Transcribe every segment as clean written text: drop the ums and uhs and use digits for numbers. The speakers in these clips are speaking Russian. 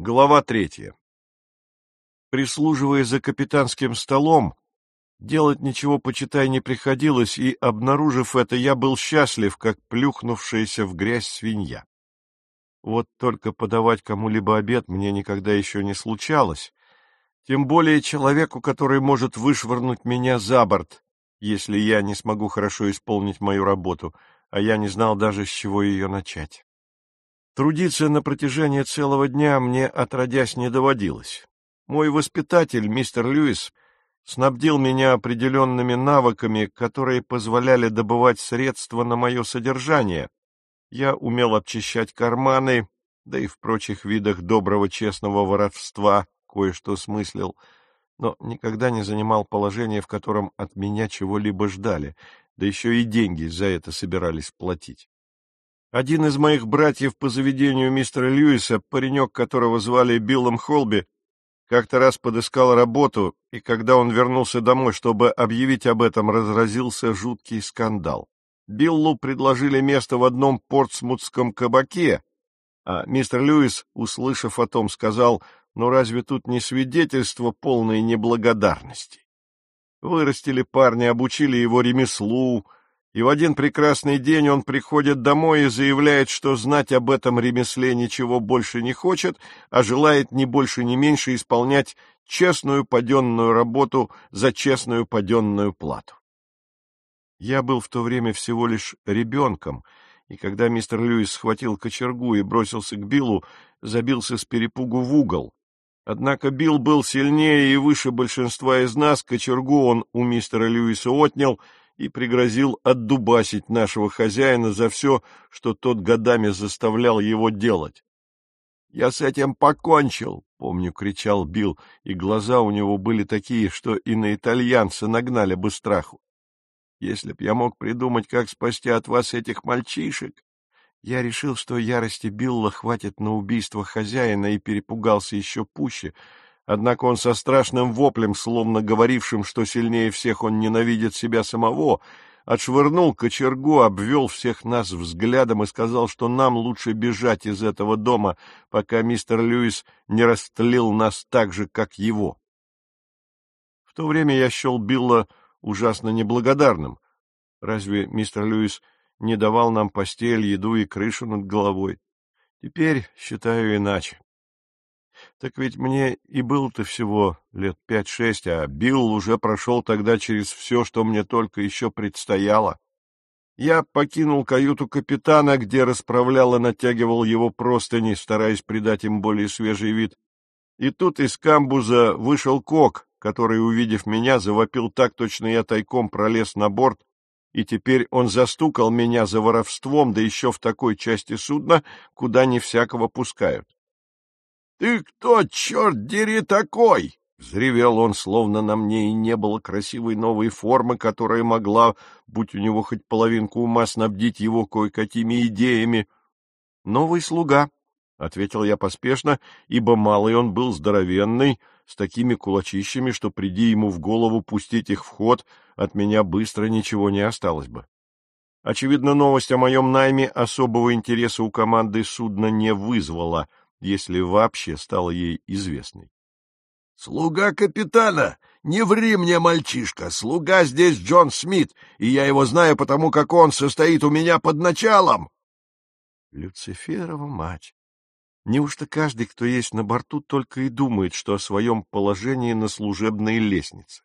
Глава 3. Прислуживая за капитанским столом, делать ничего, почитай, не приходилось, и, обнаружив это, я был счастлив, как плюхнувшаяся в грязь свинья. Вот только подавать кому-либо обед мне никогда еще не случалось, тем более человеку, который может вышвырнуть меня за борт, если я не смогу хорошо исполнить мою работу, а я не знал даже, с чего ее начать. Трудиться на протяжении целого дня мне отродясь не доводилось. Мой воспитатель, мистер Льюис, снабдил меня определенными навыками, которые позволяли добывать средства на мое содержание. Я умел обчищать карманы, да и в прочих видах доброго честного воровства кое-что смыслил, но никогда не занимал положение, в котором от меня чего-либо ждали, да еще и деньги за это собирались платить. Один из моих братьев по заведению мистера Льюиса, паренек, которого звали Биллом Холби, как-то раз подыскал работу, и когда он вернулся домой, чтобы объявить об этом, разразился жуткий скандал. Биллу предложили место в одном портсмутском кабаке, а мистер Льюис, услышав о том, сказал: «Ну разве тут не свидетельство полной неблагодарности?» Вырастили парня, обучили его ремеслу, и в один прекрасный день он приходит домой и заявляет, что знать об этом ремесле ничего больше не хочет, а желает ни больше ни меньше исполнять честную паденную работу за честную паденную плату. Я был в то время всего лишь ребенком, и когда мистер Льюис схватил кочергу и бросился к Биллу, забился с перепугу в угол. Однако Билл был сильнее и выше большинства из нас, кочергу он у мистера Льюиса отнял и пригрозил отдубасить нашего хозяина за все, что тот годами заставлял его делать. «Я с этим покончил», — помню, кричал Билл, и глаза у него были такие, что и на итальянца нагнали бы страху. «Если б я мог придумать, как спасти от вас этих мальчишек...» Я решил, что ярости Билла хватит на убийство хозяина, и перепугался еще пуще. Однако он со страшным воплем, словно говорившим, что сильнее всех он ненавидит себя самого, отшвырнул кочергу, обвел всех нас взглядом и сказал, что нам лучше бежать из этого дома, пока мистер Льюис не растлил нас так же, как его. В то время я счел Билла ужасно неблагодарным. Разве мистер Льюис не давал нам постель, еду и крышу над головой? Теперь считаю иначе. Так ведь мне и было-то всего лет 5-6, а Билл уже прошел тогда через все, что мне только еще предстояло. Я покинул каюту капитана, где расправлял и натягивал его простыни, стараясь придать им более свежий вид. И тут из камбуза вышел Кок, который, увидев меня, завопил так, точно я тайком пролез на борт, и теперь он застукал меня за воровством, да еще в такой части судна, куда не всякого пускают. — Ты кто, черт дери, такой? — взревел он, словно на мне и не было красивой новой формы, которая могла, будь у него хоть половинку ума, снабдить его кое-какими идеями. — Новый слуга, — ответил я поспешно, ибо малый он был здоровенный, с такими кулачищами, что, приди ему в голову пустить их в ход, от меня быстро ничего не осталось бы. Очевидно, новость о моем найме особого интереса у команды судна не вызвала, если вообще стала ей известной. — Слуга капитана! Не ври мне, мальчишка! Слуга здесь Джон Смит, и я его знаю потому, как он состоит у меня под началом! Люциферова мать! Неужто каждый, кто есть на борту, только и думает, что о своем положении на служебной лестнице?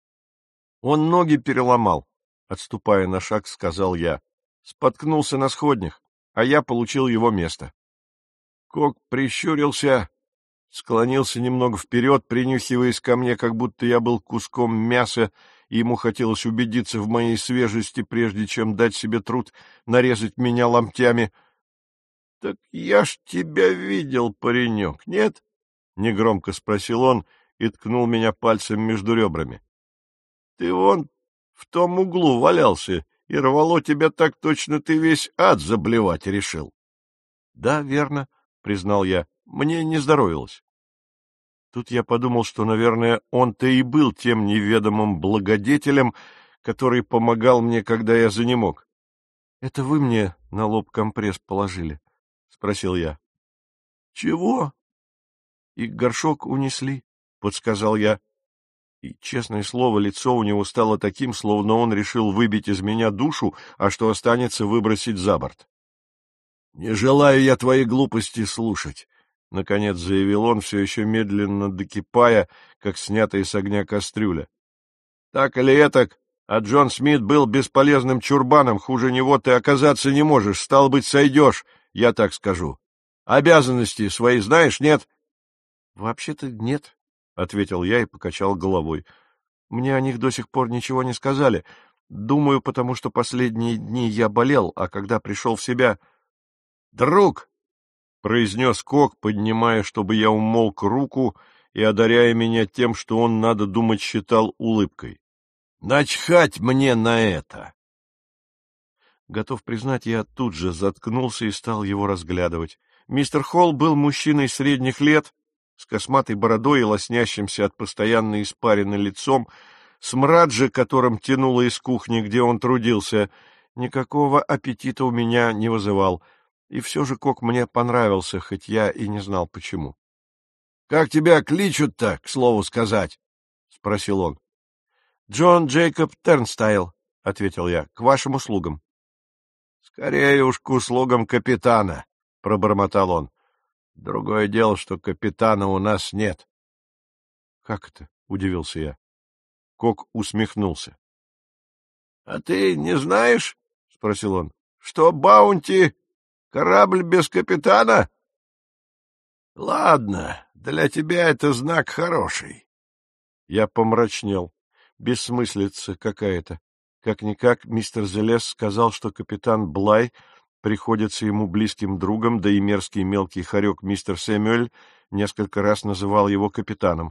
Он ноги переломал, отступая на шаг, сказал я. Споткнулся на сходнях, а я получил его место. Кок прищурился, склонился немного вперед, принюхиваясь ко мне, как будто я был куском мяса, и ему хотелось убедиться в моей свежести, прежде чем дать себе труд нарезать меня ломтями. — Так я ж тебя видел, паренек, нет? — негромко спросил он и ткнул меня пальцем между ребрами. — Ты вон в том углу валялся, и рвало тебя так точно, ты весь ад заблевать решил. — Да, верно, — признал я, — мне не здоровилось. Тут я подумал, что, наверное, он-то и был тем неведомым благодетелем, который помогал мне, когда я занемог. — Это вы мне на лоб компресс положили? — спросил я. — Чего? И горшок унесли, — подсказал я. И, честное слово, лицо у него стало таким, словно он решил выбить из меня душу, а что останется, выбросить за борт. — Не желаю я твои глупости слушать, — наконец заявил он, все еще медленно докипая, как снятая с огня кастрюля. — Так или этак, а Джон Смит был бесполезным чурбаном, хуже него ты оказаться не можешь, стало быть, сойдешь, я так скажу. Обязанности свои знаешь, нет? — Вообще-то нет, — ответил я и покачал головой. — Мне о них до сих пор ничего не сказали. Думаю, потому что последние дни я болел, а когда пришел в себя... — Друг! — произнес Кок, поднимая, чтобы я умолк, руку и одаряя меня тем, что он, надо думать, считал улыбкой. — Начхать мне на это! Готов признать, я тут же заткнулся и стал его разглядывать. Мистер Холл был мужчиной средних лет, с косматой бородой и лоснящимся от постоянной испарины лицом, смрад же, которым тянуло из кухни, где он трудился, никакого аппетита у меня не вызывал. И все же Кок мне понравился, хоть я и не знал, почему. — Как тебя кличут-то, к слову сказать? — спросил он. — Джон Джейкоб Тернстайл, — ответил я, — к вашим услугам. — Скорее уж к услугам капитана, — пробормотал он. — Другое дело, что капитана у нас нет. — Как это? — удивился я. Кок усмехнулся. — А ты не знаешь, — спросил он, — что Баунти — корабль без капитана? — Ладно, для тебя это знак хороший. Я помрачнел. Бессмыслица какая-то. Как-никак мистер Зелес сказал, что капитан Блай приходится ему близким другом, да и мерзкий мелкий хорек мистер Сэмюэль несколько раз называл его капитаном.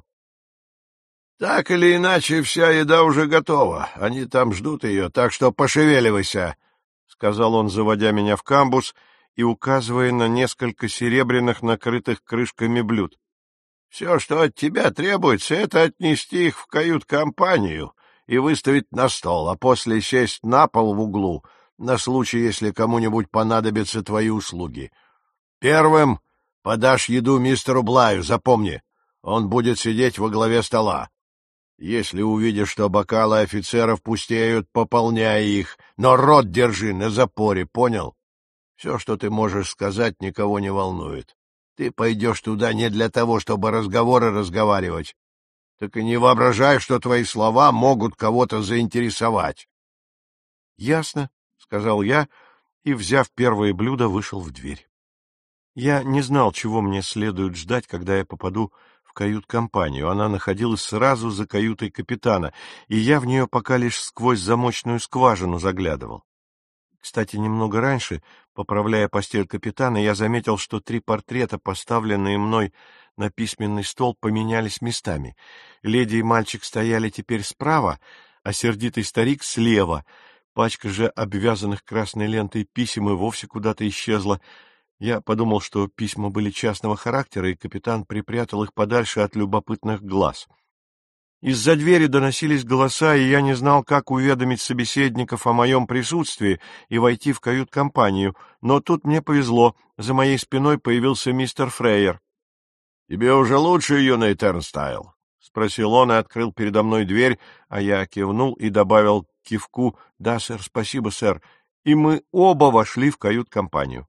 — Так или иначе, вся еда уже готова. Они там ждут ее, так что пошевеливайся, — сказал он, заводя меня в камбуз и указывая на несколько серебряных, накрытых крышками блюд. — Все, что от тебя требуется, это отнести их в кают-компанию и выставить на стол, а после сесть на пол в углу, на случай, если кому-нибудь понадобятся твои услуги. Первым подашь еду мистеру Блаю, запомни, он будет сидеть во главе стола. Если увидишь, что бокалы офицеров пустеют, пополняй их, но рот держи на запоре, понял? Все, что ты можешь сказать, никого не волнует. Ты пойдешь туда не для того, чтобы разговоры разговаривать. Так и не воображай, что твои слова могут кого-то заинтересовать. — Ясно, — сказал я и, взяв первое блюдо, вышел в дверь. Я не знал, чего мне следует ждать, когда я попаду в кают-компанию. Она находилась сразу за каютой капитана, и я в нее пока лишь сквозь замочную скважину заглядывал. Кстати, немного раньше, поправляя постель капитана, я заметил, что 3 портрета, поставленные мной на письменный стол, поменялись местами. Леди и мальчик стояли теперь справа, а сердитый старик слева. Пачка же обвязанных красной лентой писем и вовсе куда-то исчезла. Я подумал, что письма были частного характера, и капитан припрятал их подальше от любопытных глаз. Из-за двери доносились голоса, и я не знал, как уведомить собеседников о моем присутствии и войти в кают-компанию, но тут мне повезло, за моей спиной появился мистер Фрейер. — Тебе уже лучше, юный Тернстайл? — спросил он и открыл передо мной дверь, а я кивнул и добавил кивку: — Да, сэр, спасибо, сэр. И мы оба вошли в кают-компанию.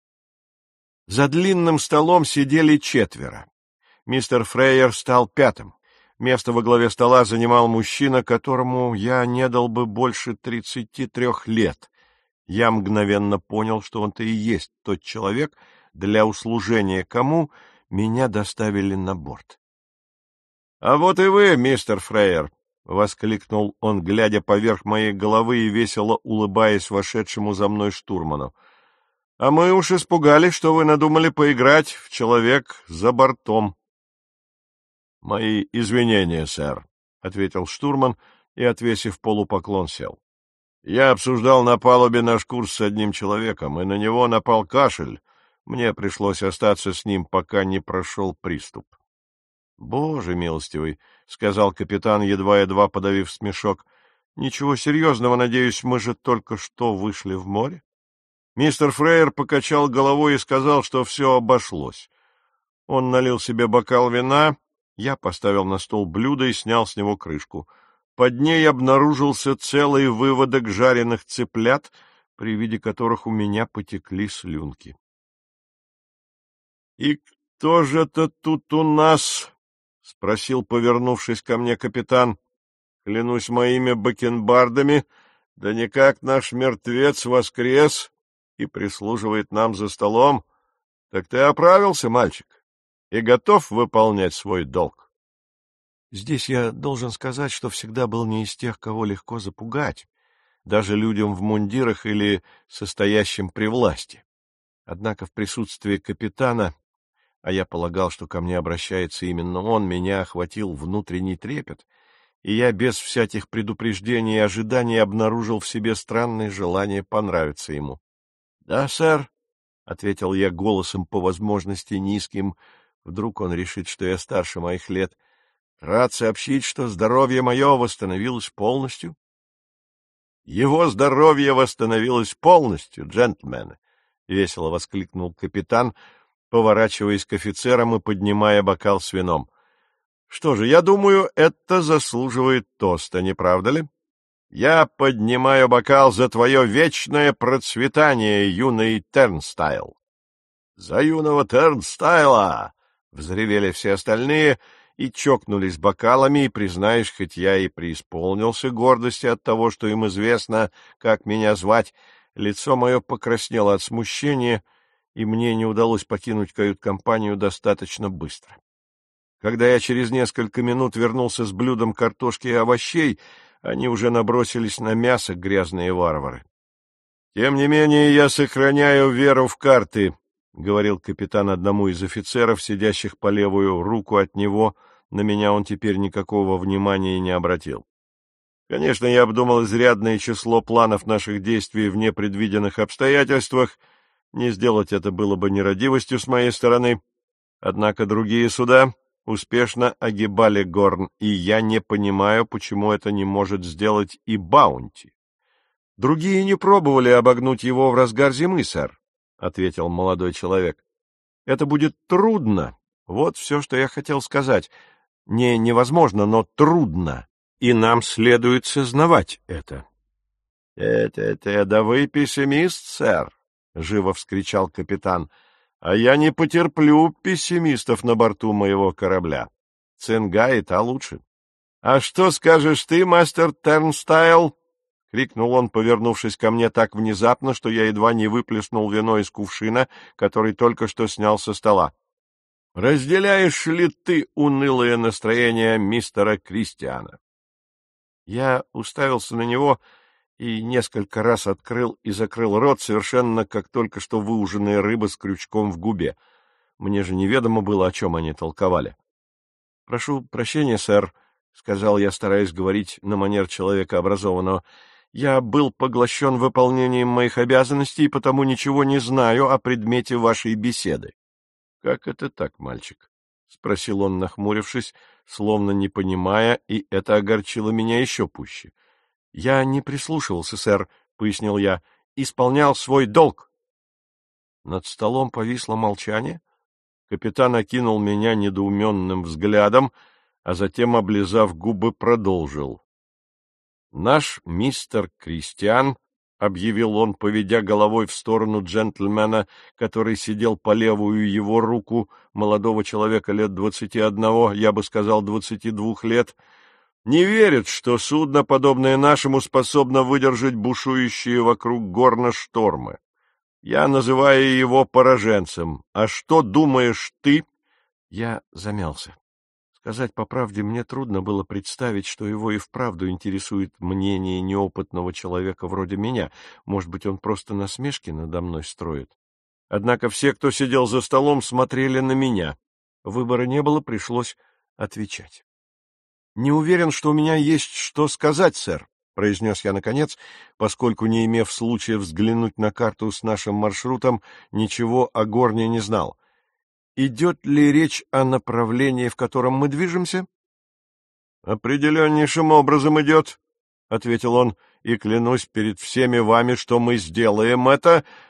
За длинным столом сидели 4. Мистер Фрейер стал 5-м. Место во главе стола занимал мужчина, которому я не дал бы больше 33 лет. Я мгновенно понял, что он-то и есть тот человек, для услужения кому меня доставили на борт. — А вот и вы, мистер Фрейер! — воскликнул он, глядя поверх моей головы и весело улыбаясь вошедшему за мной штурману. — А мы уж испугались, что вы надумали поиграть в человек за бортом. — Мои извинения, сэр, — ответил штурман и, отвесив полупоклон, сел. — Я обсуждал на палубе наш курс с одним человеком, и на него напал кашель. Мне пришлось остаться с ним, пока не прошел приступ. — Боже милостивый, — сказал капитан, едва-едва подавив смешок. — Ничего серьезного, надеюсь, мы же только что вышли в море? Мистер Фрейер покачал головой и сказал, что все обошлось. Он налил себе бокал вина, я поставил на стол блюдо и снял с него крышку. Под ней обнаружился целый выводок жареных цыплят, при виде которых у меня потекли слюнки. — И кто же это тут у нас? — спросил, повернувшись ко мне капитан. — Клянусь моими бакенбардами, да никак наш мертвец воскрес и прислуживает нам за столом. Так ты оправился, мальчик, и готов выполнять свой долг? Здесь я должен сказать, что всегда был не из тех, кого легко запугать, даже людям в мундирах или состоящим при власти. Однако в присутствии капитана, а я полагал, что ко мне обращается именно он, меня охватил внутренний трепет, и я без всяких предупреждений и ожиданий обнаружил в себе странное желание понравиться ему. — Да, сэр, — ответил я голосом по возможности низким. Вдруг он решит, что я старше моих лет. — Рад сообщить, что здоровье мое восстановилось полностью. — Его здоровье восстановилось полностью, джентльмены! — весело воскликнул капитан, поворачиваясь к офицерам и поднимая бокал с вином. — Что же, я думаю, это заслуживает тоста, не правда ли? Я поднимаю бокал за твое вечное процветание, юный Тернстайл. — За юного Тернстайла! — взревели все остальные и чокнулись бокалами, и, признаюсь, хоть я и преисполнился гордости от того, что им известно, как меня звать, лицо мое покраснело от смущения, и мне не удалось покинуть кают-компанию достаточно быстро. Когда я через несколько минут вернулся с блюдом картошки и овощей, они уже набросились на мясо, грязные варвары. — Тем не менее, я сохраняю веру в карты, — говорил капитан одному из офицеров, сидящих по левую руку от него. На меня он теперь никакого внимания не обратил. Конечно, я обдумал изрядное число планов наших действий в непредвиденных обстоятельствах. Не сделать это было бы нерадивостью с моей стороны. Однако другие суда успешно огибали Горн, и я не понимаю, почему это не может сделать и Баунти. — Другие не пробовали обогнуть его в разгар зимы, сэр, — ответил молодой человек. — Это будет трудно. Вот все, что я хотел сказать. Не невозможно, но трудно, и нам следует сознавать это. — Да вы пессимист, сэр, — живо вскричал капитан. — А я не потерплю пессимистов на борту моего корабля. Цинга и та лучше. — А что скажешь ты, мастер Тернстайл? — крикнул он, повернувшись ко мне так внезапно, что я едва не выплеснул вино из кувшина, который только что снял со стола. — Разделяешь ли ты унылое настроение мистера Кристиана? Я уставился на него и несколько раз открыл и закрыл рот, совершенно как только что выуженная рыба с крючком в губе. Мне же неведомо было, о чем они толковали. — Прошу прощения, сэр, — сказал я, стараясь говорить на манер человека образованного. — Я был поглощен выполнением моих обязанностей и потому ничего не знаю о предмете вашей беседы. — Как это так, мальчик? — спросил он, нахмурившись, словно не понимая, и это огорчило меня еще пуще. — Я не прислушивался, сэр, — пояснил я, — исполнял свой долг. Над столом повисло молчание. Капитан окинул меня недоуменным взглядом, а затем, облизав губы, продолжил. — Наш мистер Кристиан, — объявил он, поведя головой в сторону джентльмена, который сидел по левую его руку, молодого человека лет 21, я бы сказал 22 лет, — не верит, что судно, подобное нашему, способно выдержать бушующие вокруг Горна штормы. Я называю его пораженцем. А что думаешь ты? Я замялся. Сказать по правде, мне трудно было представить, что его и вправду интересует мнение неопытного человека вроде меня. Может быть, он просто насмешки надо мной строит. Однако все, кто сидел за столом, смотрели на меня. Выбора не было, пришлось отвечать. — Не уверен, что у меня есть что сказать, сэр, — произнес я наконец, поскольку, не имев случая взглянуть на карту с нашим маршрутом, ничего о Горне не знал. Идет ли речь о направлении, в котором мы движемся? — Определеннейшим образом идет, — ответил он, — и клянусь перед всеми вами, что мы сделаем это,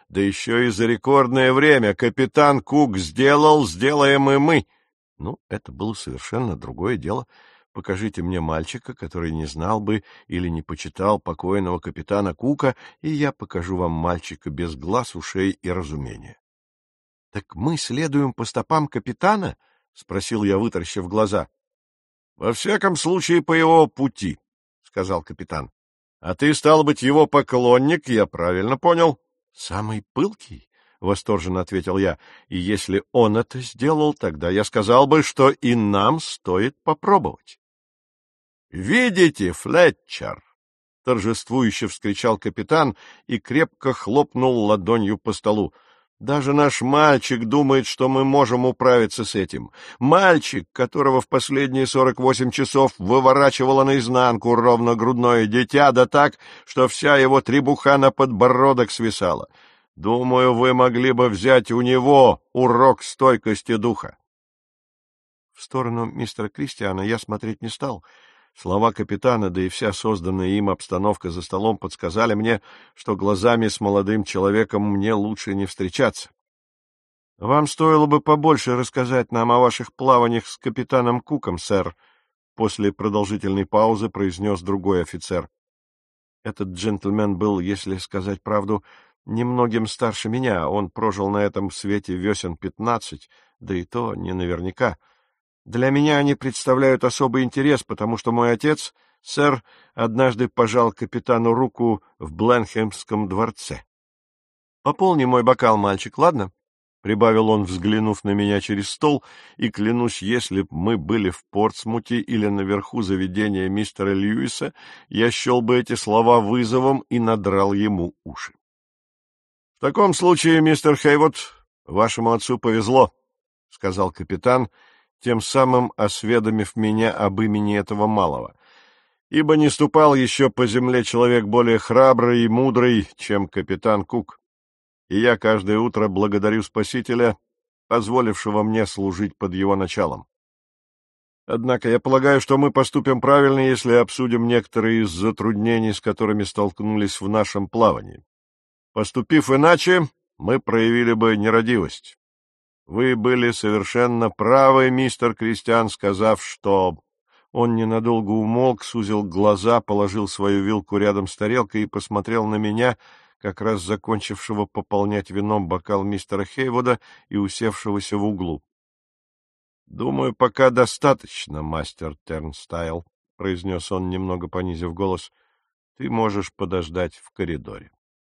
Да еще и за рекордное время. Капитан Кук сделал, сделаем и мы. Ну, это было совершенно другое дело. Покажите мне мальчика, который не знал бы или не почитал покойного капитана Кука, и я покажу вам мальчика без глаз, ушей и разумения. — Так мы следуем по стопам капитана? — спросил я, вытаращив глаза. — Во всяком случае, по его пути, — сказал капитан. — А ты, стал быть, его поклонник, я правильно понял? — Самый пылкий, — восторженно ответил я, — и если он это сделал, тогда я сказал бы, что и нам стоит попробовать. — Видите, Флетчер! — торжествующе вскричал капитан и крепко хлопнул ладонью по столу. — Даже наш мальчик думает, что мы можем управиться с этим. Мальчик, которого в последние 48 часов выворачивало наизнанку ровно грудное дитя, да так, что вся его требуха на подбородок свисала. Думаю, вы могли бы взять у него урок стойкости духа. В сторону мистера Кристиана я смотреть не стал. Слова капитана, да и вся созданная им обстановка за столом подсказали мне, что глазами с молодым человеком мне лучше не встречаться. — Вам стоило бы побольше рассказать нам о ваших плаваниях с капитаном Куком, сэр, — после продолжительной паузы произнес другой офицер. Этот джентльмен был, если сказать правду, немногим старше меня. Он прожил на этом свете весен 15, да и то не наверняка. Для меня они представляют особый интерес, потому что мой отец, сэр, однажды пожал капитану руку в Бленхемском дворце. — Пополни мой бокал, мальчик, ладно? — прибавил он, взглянув на меня через стол, и, клянусь, если б мы были в Портсмуте или наверху заведения мистера Льюиса, я счел бы эти слова вызовом и надрал ему уши. — В таком случае, мистер Хейвуд, вашему отцу повезло, — сказал капитан, тем самым осведомив меня об имени этого малого, ибо не ступал еще по земле человек более храбрый и мудрый, чем капитан Кук, и я каждое утро благодарю Спасителя, позволившего мне служить под его началом. Однако я полагаю, что мы поступим правильно, если обсудим некоторые из затруднений, с которыми столкнулись в нашем плавании. Поступив иначе, мы проявили бы нерадивость. Вы были совершенно правы, мистер Кристиан, сказав, что... Он ненадолго умолк, сузил глаза, положил свою вилку рядом с тарелкой и посмотрел на меня, как раз закончившего пополнять вином бокал мистера Хейвуда и усевшегося в углу. — Думаю, пока достаточно, мастер Тернстайл, — произнес он, немного понизив голос. — Ты можешь подождать в коридоре.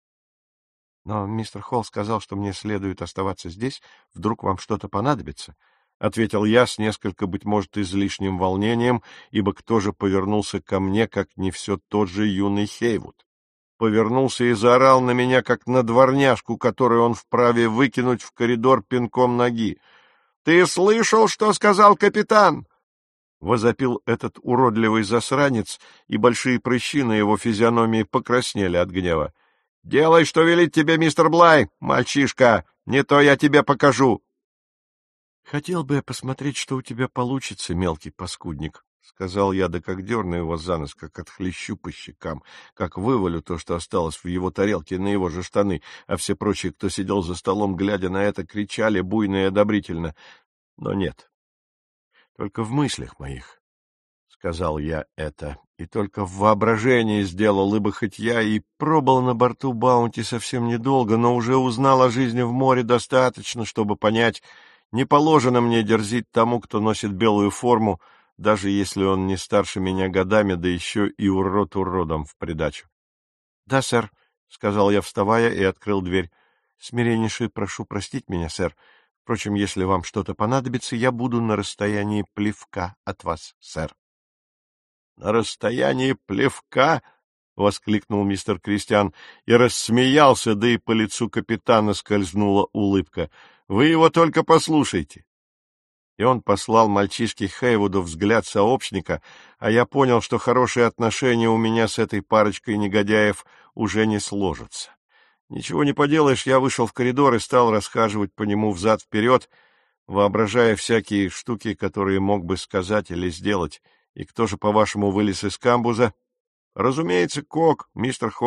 — Но мистер Холл сказал, что мне следует оставаться здесь, вдруг вам что-то понадобится, — ответил я с несколько, быть может, излишним волнением, ибо кто же повернулся ко мне, как не все тот же юный Хейвуд? Повернулся и заорал на меня, как на дворняжку, которую он вправе выкинуть в коридор пинком ноги. — Ты слышал, что сказал капитан? — возопил этот уродливый засранец, и большие прыщи на его физиономии покраснели от гнева. — Делай, что велит тебе мистер Блай, мальчишка, не то я тебе покажу. — Хотел бы я посмотреть, что у тебя получится, мелкий паскудник, — сказал я, да как дерну его за нос, как отхлещу по щекам, как вывалю то, что осталось в его тарелке, на его же штаны, а все прочие, кто сидел за столом, глядя на это, кричали буйно и одобрительно. Но нет, только в мыслях моих. Сказал я это, и только в воображении сделал, ибо хоть я и пробыл на борту Баунти совсем недолго, но уже узнал о жизни в море достаточно, чтобы понять, не положено мне дерзить тому, кто носит белую форму, даже если он не старше меня годами, да еще и урод уродом в придачу. — Да, сэр, — сказал я, вставая, и открыл дверь. — Смиреннейше прошу простить меня, сэр. Впрочем, если вам что-то понадобится, я буду на расстоянии плевка от вас, сэр. — На расстоянии плевка? — воскликнул мистер Кристиан и рассмеялся, да и по лицу капитана скользнула улыбка. — Вы его только послушайте. И он послал мальчишке Хейвуду взгляд сообщника, а я понял, что хорошие отношения у меня с этой парочкой негодяев уже не сложатся. Ничего не поделаешь, я вышел в коридор и стал расхаживать по нему взад-вперед, воображая всякие штуки, которые мог бы сказать или сделать. И кто же, по-вашему, вылез из камбуза? Разумеется, Кок, мистер Холл,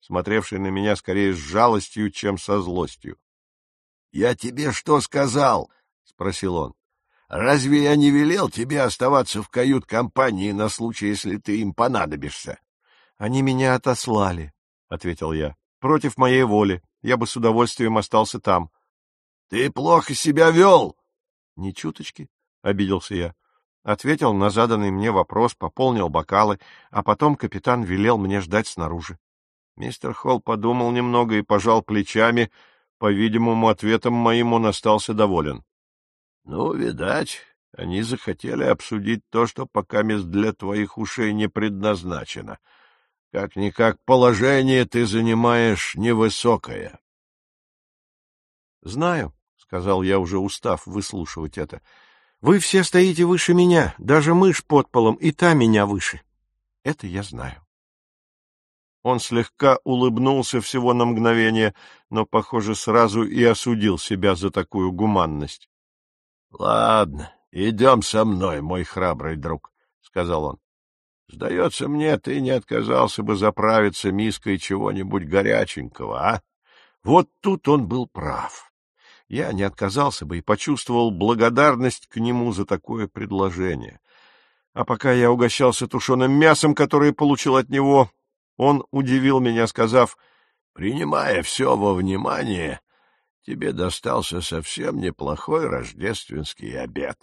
смотревший на меня скорее с жалостью, чем со злостью. — Я тебе что сказал? — спросил он. — Разве я не велел тебе оставаться в кают-компании на случай, если ты им понадобишься? — Они меня отослали, — ответил я. — Против моей воли. Я бы с удовольствием остался там. — Ты плохо себя вел? — Ни чуточки, — обиделся я. Ответил на заданный мне вопрос, пополнил бокалы, а потом капитан велел мне ждать снаружи. Мистер Холл подумал немного и пожал плечами. По-видимому, ответом моим он остался доволен. — Ну, видать, они захотели обсудить то, что покамест для твоих ушей не предназначено. Как-никак положение ты занимаешь невысокое. — Знаю, — сказал я, уже устав выслушивать это. — Вы все стоите выше меня, даже мышь под полом, и та меня выше. Это я знаю. Он слегка улыбнулся всего на мгновение, но, похоже, сразу и осудил себя за такую гуманность. — Ладно, идем со мной, мой храбрый друг, — сказал он. — Сдается мне, ты не отказался бы заправиться миской чего-нибудь горяченького, а? Вот тут он был прав. Я не отказался бы и почувствовал благодарность к нему за такое предложение. А пока я угощался тушеным мясом, которое получил от него, он удивил меня, сказав: «Принимая все во внимание, тебе достался совсем неплохой рождественский обед».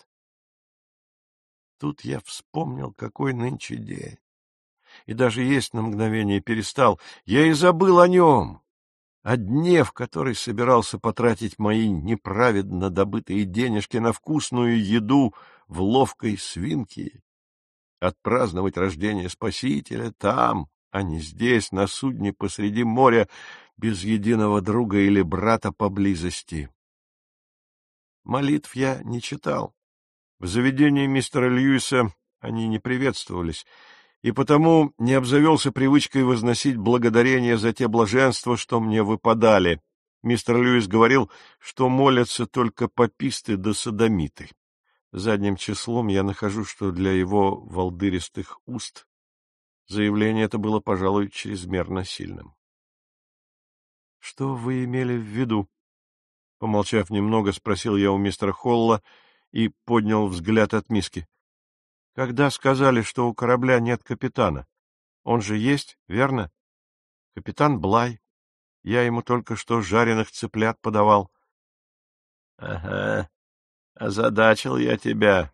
Тут я вспомнил, какой нынче день, и даже есть на мгновение перестал. Я и забыл о нем, о дне, в который собирался потратить мои неправедно добытые денежки на вкусную еду в ловкой свинке, отпраздновать рождение Спасителя там, а не здесь, на судне посреди моря, без единого друга или брата поблизости. Молитв я не читал. В заведении мистера Льюиса они не приветствовались, и потому не обзавелся привычкой возносить благодарение за те блаженства, что мне выпадали. Мистер Льюис говорил, что молятся только паписты да содомиты. Задним числом я нахожу, что для его волдыристых уст заявление это было, пожалуй, чрезмерно сильным. — Что вы имели в виду? — помолчав немного, спросил я у мистера Холла и поднял взгляд от миски. — Когда сказали, что у корабля нет капитана? Он же есть, верно? Капитан Блай. Я ему только что жареных цыплят подавал. — Ага, озадачил я тебя,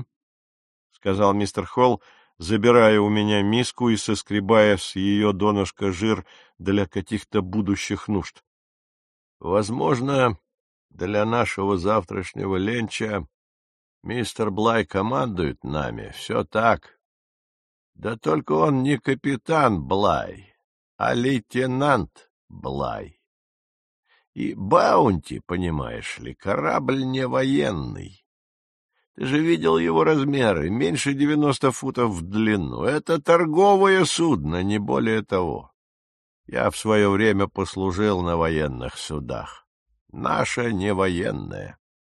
— сказал мистер Холл, забирая у меня миску и соскребая с ее донышка жир для каких-то будущих нужд. — Возможно, для нашего завтрашнего ленча мистер Блай командует нами, все так. Да только он не капитан Блай, а лейтенант Блай. И Баунти, понимаешь ли, корабль не военный. Ты же видел его размеры, меньше 90 футов в длину. Это торговое судно, не более того. Я в свое время послужил на военных судах. Наше не военное.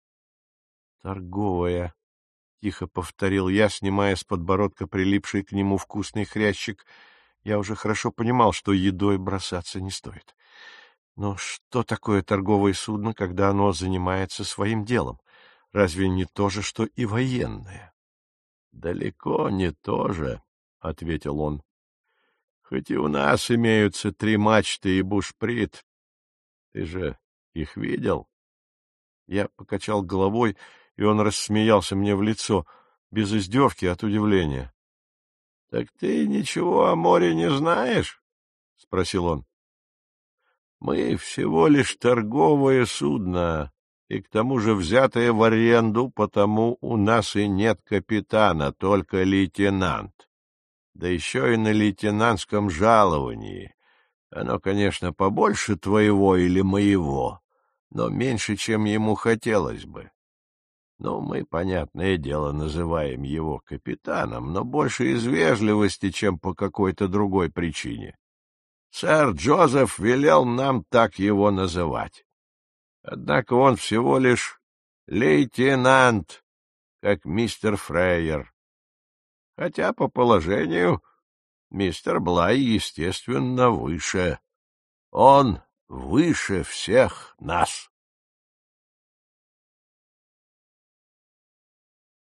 Торговое, — тихо повторил я, снимая с подбородка прилипший к нему вкусный хрящик. Я уже хорошо понимал, что едой бросаться не стоит. Но что такое торговое судно, когда оно занимается своим делом? Разве не то же, что и военное? — Далеко не то же, — ответил он. — Хоть и у нас имеются 3 мачты и бушприт. Ты же их видел? Я покачал головой, и он рассмеялся мне в лицо, без издевки, от удивления. — Так ты ничего о море не знаешь? — спросил он. — Мы всего лишь торговое судно, и к тому же взятое в аренду, потому у нас и нет капитана, только лейтенант. Да еще и на лейтенантском жаловании. Оно, конечно, побольше твоего или моего, но меньше, чем ему хотелось бы. Ну, мы, понятное дело, называем его капитаном, но больше из вежливости, чем по какой-то другой причине. Сэр Джозеф велел нам так его называть. Однако он всего лишь лейтенант, как мистер Фрейер. Хотя по положению мистер Блай, естественно, выше. Он выше всех нас.